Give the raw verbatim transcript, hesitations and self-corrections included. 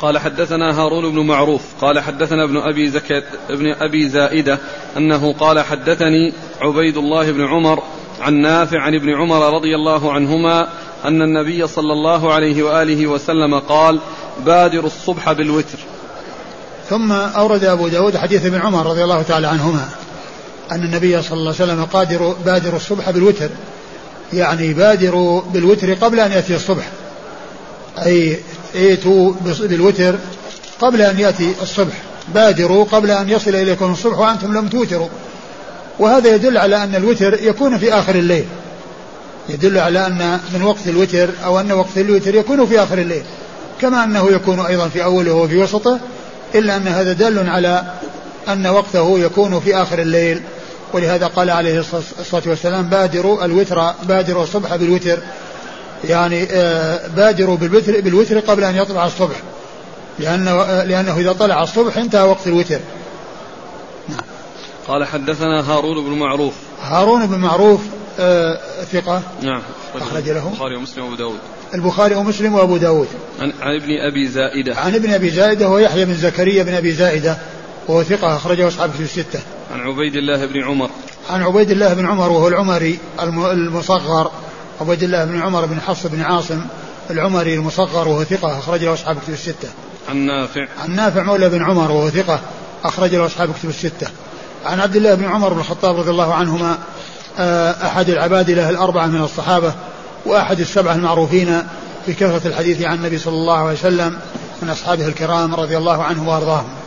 قال حدثنا هارون بن معروف قال حدثنا ابن أبي, زكت ابن أبي زائدة أنه قال حدثني عبيد الله بن عمر عن نافع عن ابن عمر رضي الله عنهما أن النبي صلى الله عليه وآله وسلم قال بادر الصبح بالوتر. ثم أورد أبو داود حديث ابن عمر رضي الله تعالى عنهما أن النبي صلى الله عليه وسلم قادر بادر الصبح بالوتر، يعني بادروا بالوتر قبل أن يأتي الصبح، أي ائتوا بالوتر قبل أن يأتي الصبح، بادروا قبل أن يصل إليكم الصبح وأنتم لم توتروا. وهذا يدل على أن الوتر يكون في آخر الليل، يدل على أن من وقت الوتر أو أن وقت الوتر يكون في آخر الليل، كما أنه يكون أيضا في أوله وفي وسطه، إلا أن هذا دل على أن وقته يكون في آخر الليل. ولهذا قال عليه الصلاة والسلام بادروا الوتر بادروا الصبح بالوتر، يعني بادروا بالوتر, بالوتر قبل أن يطلع الصبح، لأنه, لأنه إذا طلع الصبح انتهى وقت الوتر. نعم. قال حدثنا هارون بن معروف. هارون بن معروف آه ثقة. نعم. أخرج له البخاري ومسلم وأبو داود. البخاري ومسلم وأبو داود. عن, عن ابن أبي زائدة. عن ابن أبي زائدة هو يحيى بن زكريا بن أبي زائدة وهو ثقة أخرجه أصحاب الكتب الستة. عن عبيد الله بن عمر. عن عبيد الله بن عمر وهو العمري المصغر، عبيد الله بن عمر بن حفص بن عاصم العمري المصغر وهو ثقة أخرج له أصحاب الكتب الستة. عن نافع. عن نافع مولى بن عمر وهو ثقة أخرج له أصحاب الكتب الستة. عن عبد الله بن عمر بن الخطاب رضي الله عنهما أحد العبادلة الأربعة من الصحابة وأحد السبعة المعروفين بكثرة الحديث عن النبي صلى الله عليه وسلم من أصحابه الكرام رضي الله عنهم وأرضاهم.